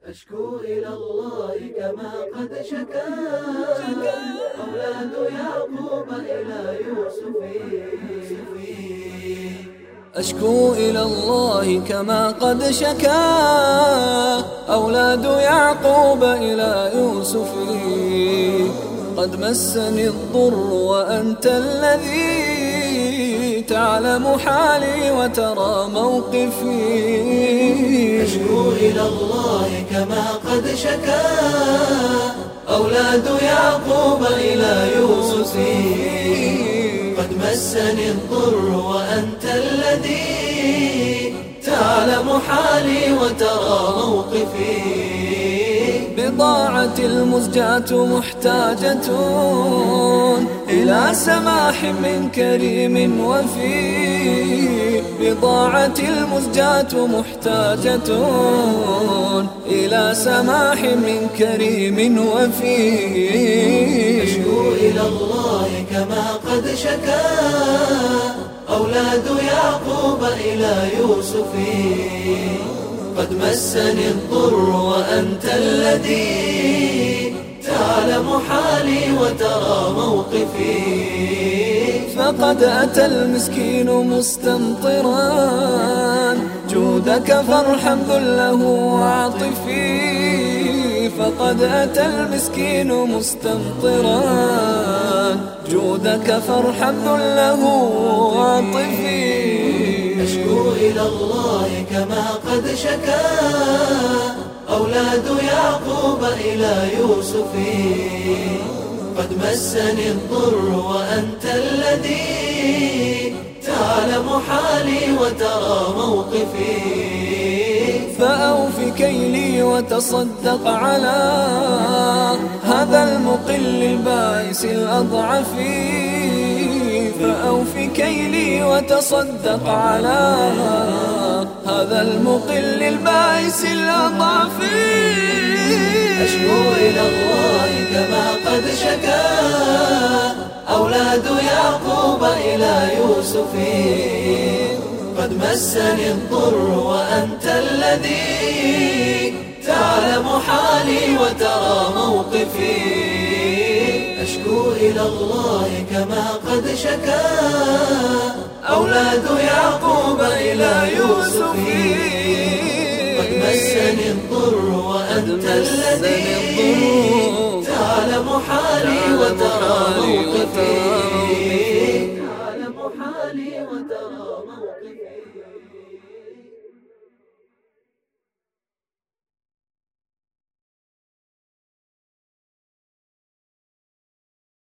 أشكو إلى الله كما قد شكا أولاد يعقوب إلى يوسف. أشكو إلى الله كما قد شكا أولاد يعقوب إلى يوسف. قد مسني الضر وأنت الذي تعلم حالي وترى موقفي. أشكو إلى الله كما قد شكا أولاد يعقوب إلى يوسف. قد مسني الضر وأنت الذي تعلم حالي وترى موقفي. بضاعتي المزجاة محتاجة إلى سماح من كريم وفي. بضاعتي المزجاة محتاجة إلى سماح من كريم وفي. أشكو إلى الله كما قد شكا أولاد يعقوب إلى يوسف. قد مسني الضر وأنت الذي تعلم حالي وترى موقفي. فقد أتى المسكين مستمطرا جودك فارحم ذله وعاطفي. فقد أتى المسكين مستمطرا جودك فارحم ذله وعاطفي. أشكو إلى الله كما قد شكا أولاد يعقوب إلى يوسف. قد مسني الضر وأنت الذي تعلم حالي وترى موقفي. فأوف كيلي وتصدق على هذا المقل البائس الأضعف. فأوف كيلي وتصدق على هذا المقل البائس الأضعف. أشكو إلى الله كما قد شكا أولاد يعقوب إلى يوسف. قد مسني الضر وأنت الذي تعلم حالي وترى موقفي. أشكو إلى الله كما قد شكا أولاد يعقوب إلى يوسف. قد مسني الضر وأنت الذي تعلم حالي وترى موقفي.